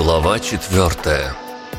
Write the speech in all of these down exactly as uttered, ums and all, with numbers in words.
Глава четвертая.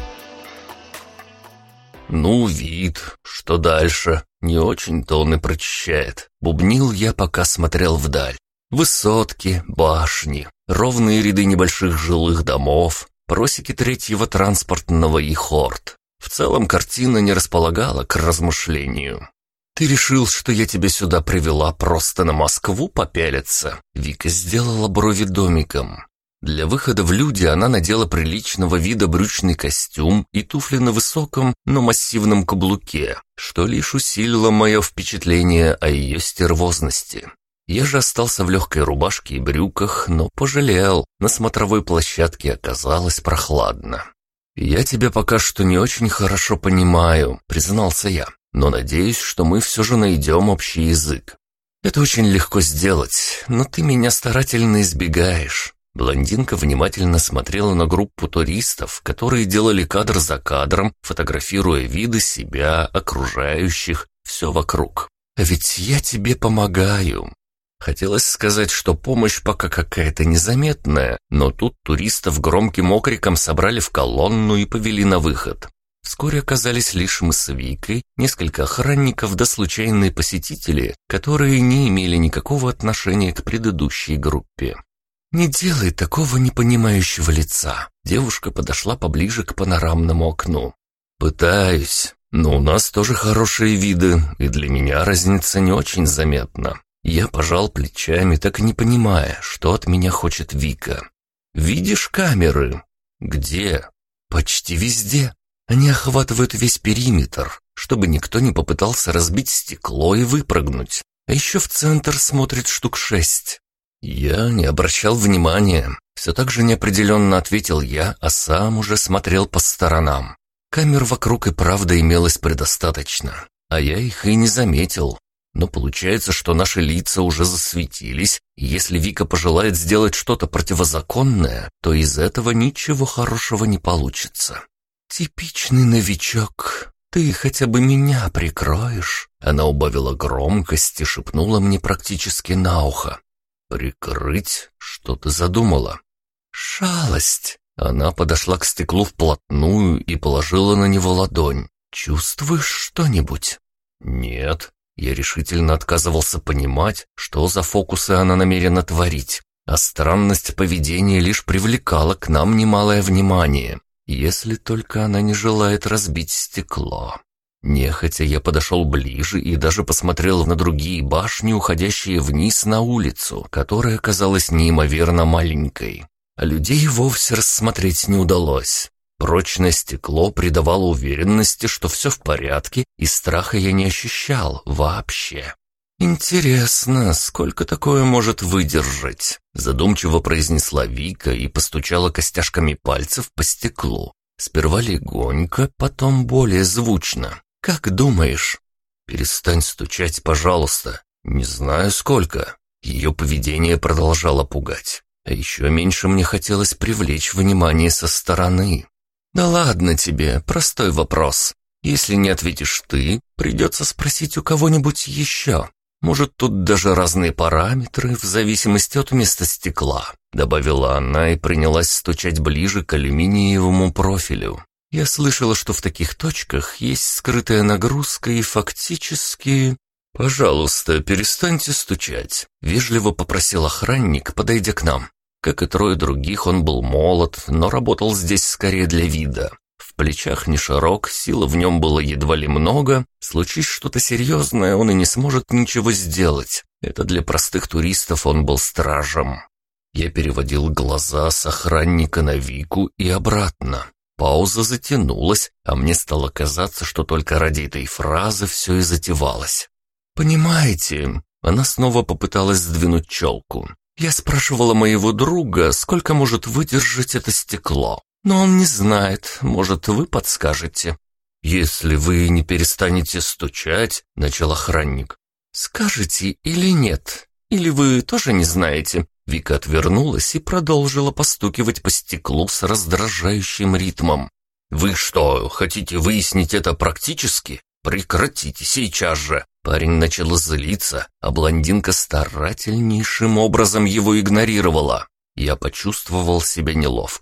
«Ну, вид, что дальше? Не очень-то он и прочищает», — бубнил я, пока смотрел вдаль. Высотки, башни, ровные ряды небольших жилых домов, просеки третьего транспортного и хорд. В целом картина не располагала к размышлению. «Ты решил, что я тебя сюда привела просто на Москву попялиться?» Вика сделала брови домиком. Для выхода в люди она надела приличного вида брючный костюм и туфли на высоком, но массивном каблуке, что лишь усилило мое впечатление о ее стервозности. Я же остался в легкой рубашке и брюках, но пожалел, на смотровой площадке оказалось прохладно. «Я тебя пока что не очень хорошо понимаю», — признался я, «но надеюсь, что мы все же найдем общий язык. Это очень легко сделать, но ты меня старательно избегаешь». Блондинка внимательно смотрела на группу туристов, которые делали кадр за кадром, фотографируя виды себя, окружающих, все вокруг. «А ведь я тебе помогаю». Хотелось сказать, что помощь пока какая-то незаметная, но тут туристов громким окриком собрали в колонну и повели на выход. Вскоре оказались лишь мы с Викой, несколько охранников да случайные посетители, которые не имели никакого отношения к предыдущей группе. «Не делай такого непонимающего лица». Девушка подошла поближе к панорамному окну. «Пытаюсь, но у нас тоже хорошие виды, и для меня разница не очень заметна». Я пожал плечами, так и не понимая, что от меня хочет Вика. «Видишь камеры?» «Где?» «Почти везде. Они охватывают весь периметр, чтобы никто не попытался разбить стекло и выпрыгнуть. А еще в центр смотрит штук шесть». Я не обращал внимания. Все так же неопределенно ответил я, а сам уже смотрел по сторонам. Камер вокруг и правда имелось предостаточно, а я их и не заметил. Но получается, что наши лица уже засветились, и если Вика пожелает сделать что-то противозаконное, то из этого ничего хорошего не получится. «Типичный новичок. Ты хотя бы меня прикроешь?» Она убавила громкость и шепнула мне практически на ухо. «Прикрыть? Что ты задумала?» «Шалость!» Она подошла к стеклу вплотную и положила на него ладонь. «Чувствуешь что-нибудь?» «Нет». Я решительно отказывался понимать, что за фокусы она намерена творить, а странность поведения лишь привлекала к нам немалое внимание, если только она не желает разбить стекло. Нехотя я подошел ближе и даже посмотрел на другие башни, уходящие вниз на улицу, которая казалась неимоверно маленькой. А людей вовсе рассмотреть не удалось. Прочное стекло придавало уверенности, что все в порядке, и страха я не ощущал вообще. «Интересно, сколько такое может выдержать?» Задумчиво произнесла Вика и постучала костяшками пальцев по стеклу. Сперва легонько, потом более звучно. «Как думаешь?» «Перестань стучать, пожалуйста. Не знаю, сколько». Ее поведение продолжало пугать. А еще меньше мне хотелось привлечь внимание со стороны. «Да ладно тебе, простой вопрос. Если не ответишь ты, придется спросить у кого-нибудь еще. Может, тут даже разные параметры в зависимости от места стекла», добавила она и принялась стучать ближе к алюминиевому профилю. Я слышала, что в таких точках есть скрытая нагрузка и фактически... «Пожалуйста, перестаньте стучать», — вежливо попросил охранник, подойдя к нам. Как и трое других, он был молод, но работал здесь скорее для вида. В плечах не широк, силы в нем было едва ли много. Случись что-то серьезное, он и не сможет ничего сделать. Это для простых туристов он был стражем. Я переводил глаза с охранника на Вику и обратно. Пауза затянулась, а мне стало казаться, что только ради этой фразы все и затевалось. «Понимаете?» Она снова попыталась сдвинуть челку. «Я спрашивала моего друга, сколько может выдержать это стекло. Но он не знает, может, вы подскажете?» «Если вы не перестанете стучать», — начал охранник. «Скажете или нет? Или вы тоже не знаете?» Вика отвернулась и продолжила постукивать по стеклу с раздражающим ритмом. «Вы что, хотите выяснить это практически? Прекратите сейчас же!» Парень начал злиться, а блондинка старательнейшим образом его игнорировала. Я почувствовал себя неловко.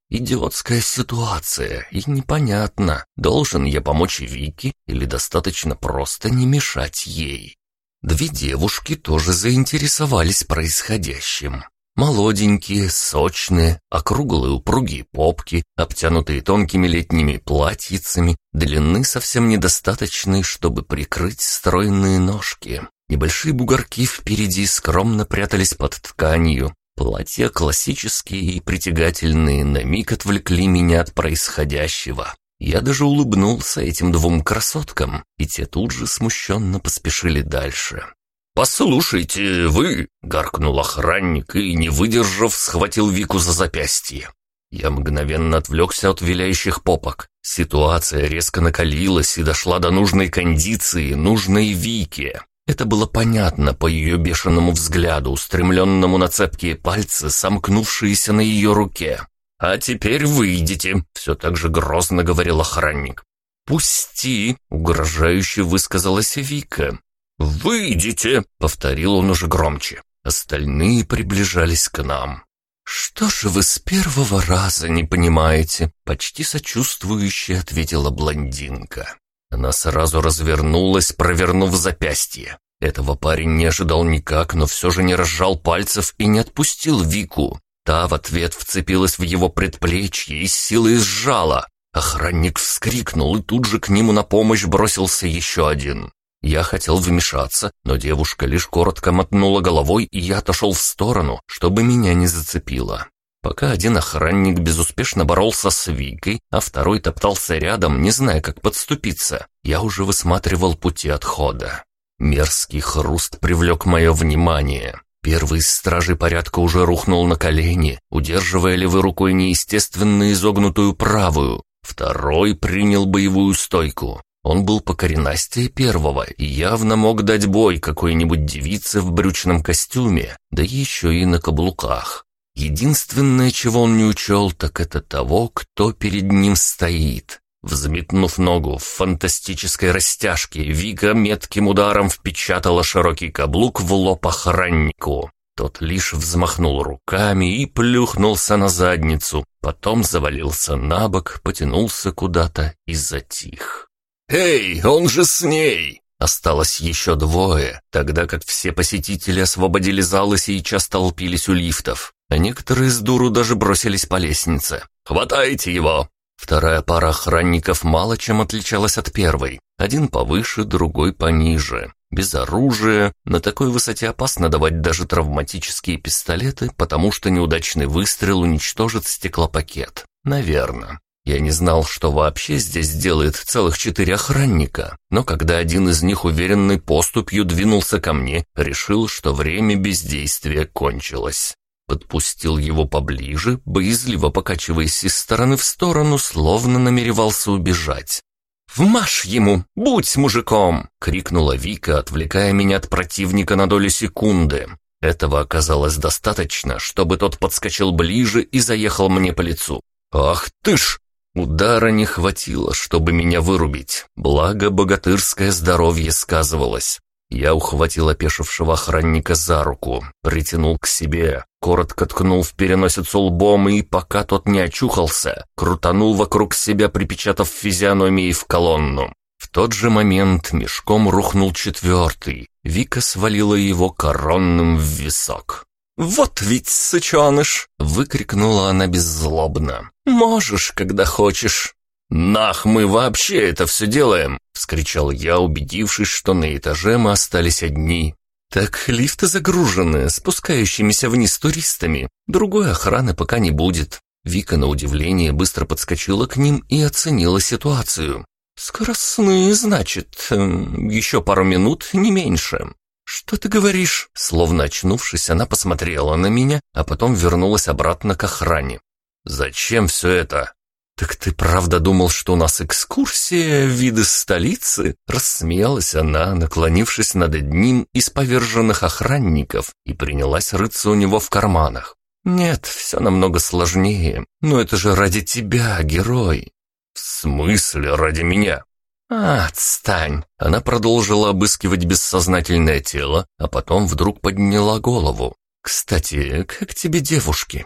Идиотская ситуация, и непонятно, должен я помочь Вике или достаточно просто не мешать ей. Две девушки тоже заинтересовались происходящим. Молоденькие, сочные, округлые упругие попки, обтянутые тонкими летними платьицами, длины совсем недостаточной, чтобы прикрыть стройные ножки. Небольшие бугорки впереди скромно прятались под тканью. Платья классические и притягательные на миг отвлекли меня от происходящего. Я даже улыбнулся этим двум красоткам, и те тут же смущенно поспешили дальше. «Послушайте, вы!» — гаркнул охранник и, не выдержав, схватил Вику за запястье. Я мгновенно отвлекся от виляющих попок. Ситуация резко накалилась и дошла до нужной кондиции, нужной Вике. Это было понятно по ее бешеному взгляду, устремленному на цепкие пальцы, сомкнувшиеся на ее руке. «А теперь выйдите», — все так же грозно говорил охранник. «Пусти», — угрожающе высказалась Вика. «Выйдите!» — повторил он уже громче. Остальные приближались к нам. «Что же вы с первого раза не понимаете?» — почти сочувствующе ответила блондинка. Она сразу развернулась, провернув запястье. Этого парень не ожидал никак, но все же не разжал пальцев и не отпустил Вику. Та в ответ вцепилась в его предплечье и с силой сжала. Охранник вскрикнул, и тут же к нему на помощь бросился еще один. Я хотел вмешаться, но девушка лишь коротко мотнула головой, и я отошел в сторону, чтобы меня не зацепило. Пока один охранник безуспешно боролся с Викой, а второй топтался рядом, не зная, как подступиться, я уже высматривал пути отхода. Мерзкий хруст привлек мое внимание. Первый из стражей порядка уже рухнул на колени, удерживая левой рукой неестественно изогнутую правую. Второй принял боевую стойку. Он был покоренастее первого и явно мог дать бой какой-нибудь девице в брючном костюме, да еще и на каблуках. Единственное, чего он не учел, так это того, кто перед ним стоит. Взметнув ногу в фантастической растяжке, Вика метким ударом впечатала широкий каблук в лоб охраннику. Тот лишь взмахнул руками и плюхнулся на задницу, потом завалился на бок, потянулся куда-то и затих. «Эй, он же с ней!» Осталось еще двое, тогда как все посетители освободили зал и сейчас толпились у лифтов, а некоторые с дуру даже бросились по лестнице. «Хватайте его!» Вторая пара охранников мало чем отличалась от первой. Один повыше, другой пониже. Без оружия, на такой высоте опасно давать даже травматические пистолеты, потому что неудачный выстрел уничтожит стеклопакет. Наверное. Я не знал, что вообще здесь делает целых четыре охранника, но когда один из них уверенной поступью двинулся ко мне, решил, что время бездействия кончилось. Подпустил его поближе, боязливо покачиваясь из стороны в сторону, словно намеревался убежать. «Вмажь ему! Будь мужиком!» — крикнула Вика, отвлекая меня от противника на долю секунды. Этого оказалось достаточно, чтобы тот подскочил ближе и заехал мне по лицу. «Ах ты ж!» Удара не хватило, чтобы меня вырубить, благо богатырское здоровье сказывалось. Я ухватил опешившего охранника за руку, притянул к себе, коротко ткнул в переносицу лбом и, пока тот не очухался, крутанул вокруг себя, припечатав физиономией в колонну. В тот же момент мешком рухнул четвертый, Вика свалила его коронным в висок. «Вот ведь сученыш!» — выкрикнула она беззлобно. «Можешь, когда хочешь». «Нах, мы вообще это все делаем!» — вскричал я, убедившись, что на этаже мы остались одни. «Так лифты загружены, спускающимися вниз туристами. Другой охраны пока не будет». Вика, на удивление, быстро подскочила к ним и оценила ситуацию. «Скоростные, значит, еще пару минут, не меньше». «Что ты говоришь?» Словно очнувшись, она посмотрела на меня, а потом вернулась обратно к охране. «Зачем все это?» «Так ты правда думал, что у нас экскурсия в виды столицы?» Рассмеялась она, наклонившись над одним из поверженных охранников, и принялась рыться у него в карманах. «Нет, все намного сложнее. Но это же ради тебя, герой». «В смысле ради меня?» «А, отстань!» Она продолжила обыскивать бессознательное тело, а потом вдруг подняла голову. «Кстати, как тебе девушки?»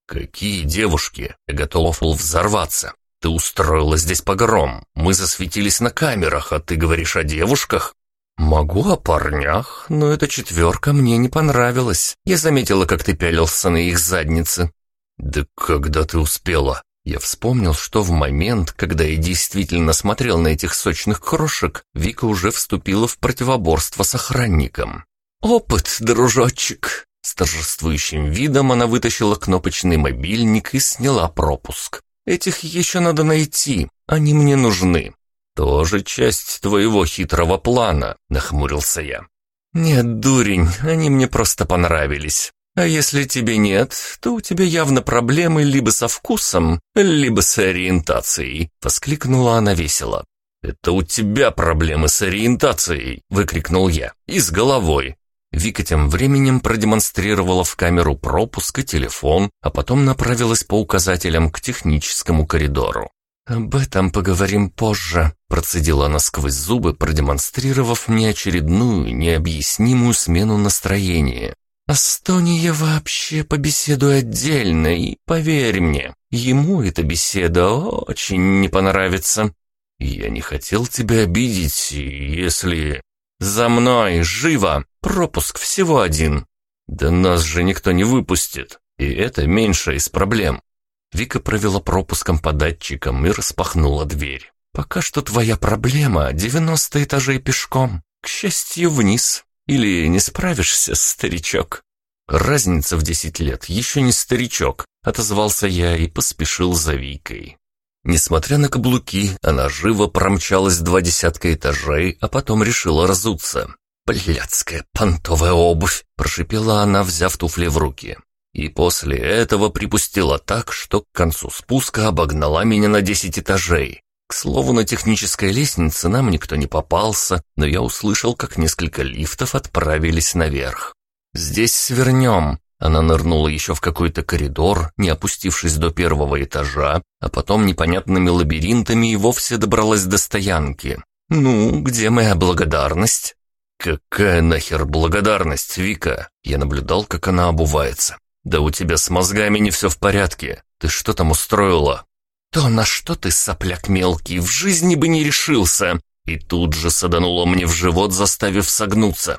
«Какие девушки? Я готов был взорваться. Ты устроила здесь погром. Мы засветились на камерах, а ты говоришь о девушках?» «Могу о парнях, но эта четверка мне не понравилась. Я заметила, как ты пялился на их задницы». «Да когда ты успела?» Я вспомнил, что в момент, когда я действительно смотрел на этих сочных крошек, Вика уже вступила в противоборство с охранником. «Опыт, дружочек!» С торжествующим видом она вытащила кнопочный мобильник и сняла пропуск. «Этих еще надо найти, они мне нужны». «Тоже часть твоего хитрого плана», — нахмурился я. «Нет, дурень, они мне просто понравились. А если тебе нет, то у тебя явно проблемы либо со вкусом, либо с ориентацией», — воскликнула она весело. «Это у тебя проблемы с ориентацией», — выкрикнул я, — «и с головой». Вика тем временем продемонстрировала в камеру пропуск и телефон, а потом направилась по указателям к техническому коридору. «Об этом поговорим позже», — процедила она сквозь зубы, продемонстрировав мне очередную необъяснимую смену настроения. «А с Тони я вообще побеседую отдельно, и поверь мне, ему эта беседа очень не понравится». «Я не хотел тебя обидеть, если...» «За мной, живо! Пропуск всего один!» «Да нас же никто не выпустит, и это меньшая из проблем». Вика провела пропуском по датчикам и распахнула дверь. «Пока что твоя проблема — девяносто этажей пешком. К счастью, вниз. Или не справишься, старичок?» «Разница в десять лет, еще не старичок», — отозвался я и поспешил за Викой. Несмотря на каблуки, она живо промчалась два десятка этажей, а потом решила разуться. «Блядская понтовая обувь!» – прошипела она, взяв туфли в руки. И после этого припустила так, что к концу спуска обогнала меня на десять этажей. К слову, на технической лестнице нам никто не попался, но я услышал, как несколько лифтов отправились наверх. «Здесь свернем!» Она нырнула еще в какой-то коридор, не опустившись до первого этажа, а потом непонятными лабиринтами и вовсе добралась до стоянки. «Ну, где моя благодарность?» «Какая нахер благодарность, Вика?» Я наблюдал, как она обувается. «Да у тебя с мозгами не все в порядке. Ты что там устроила?» «То, на что ты, сопляк мелкий, в жизни бы не решился!» И тут же саданула мне в живот, заставив согнуться.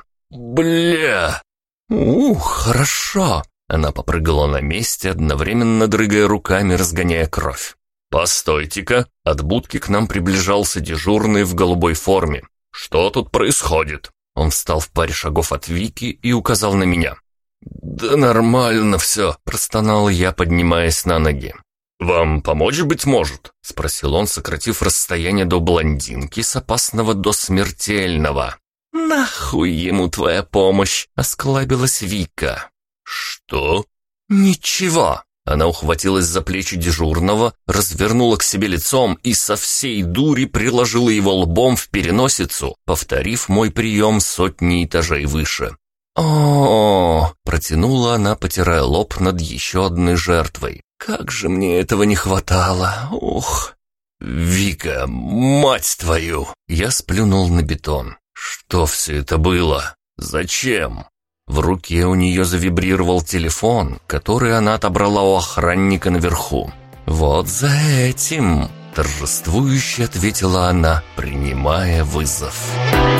«Бля!» «Ух, хорошо!» Она попрыгала на месте, одновременно дрыгая руками, разгоняя кровь. «Постойте-ка!» От будки к нам приближался дежурный в голубой форме. «Что тут происходит?» Он встал в паре шагов от Вики и указал на меня. «Да нормально все», – простонал я, поднимаясь на ноги. «Вам помочь, быть может?» – спросил он, сократив расстояние до блондинки с опасного до смертельного. «Нахуй ему твоя помощь!» – осклабилась Вика. «Что?» «Ничего!» Она ухватилась за плечи дежурного, развернула к себе лицом и со всей дури приложила его лбом в переносицу, повторив мой прием сотни этажей выше. «О-о-о!» – протянула она, потирая лоб над еще одной жертвой. «Как же мне этого не хватало! Ух!» «Вика, мать твою!» Я сплюнул на бетон. «Что все это было? Зачем?» В руке у нее завибрировал телефон, который она отобрала у охранника наверху. «Вот за этим!» – торжествующе ответила она, принимая вызов.